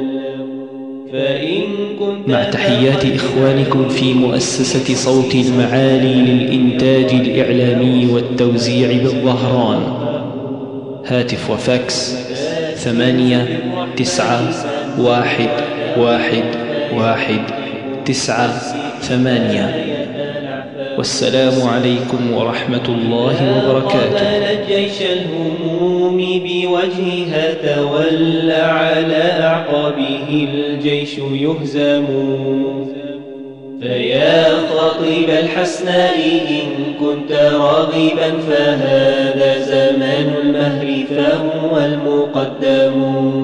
مع تحيات إخوانكم في مؤسسة صوت المعالي للإنتاج الإعلامي والتوزيع بالظهران هاتف وفاكس 89111198 والسلام عليكم ورحمة الله وبركاته. جيش الهموم بوجهها تولى على أعقابه الجيش يهزم فيا خاطب الحسناء إن كنت راغبا فهذا زمان المهر فهو المقدم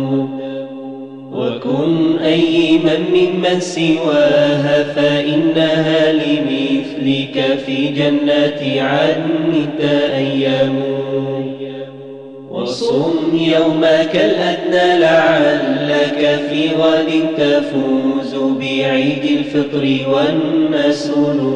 وكن أيما ممن سواها فإنها لمثلك في جنات عدن تأيم وصم يومك الأدنى لعلك في غد تفوز بعيد الفطر والناس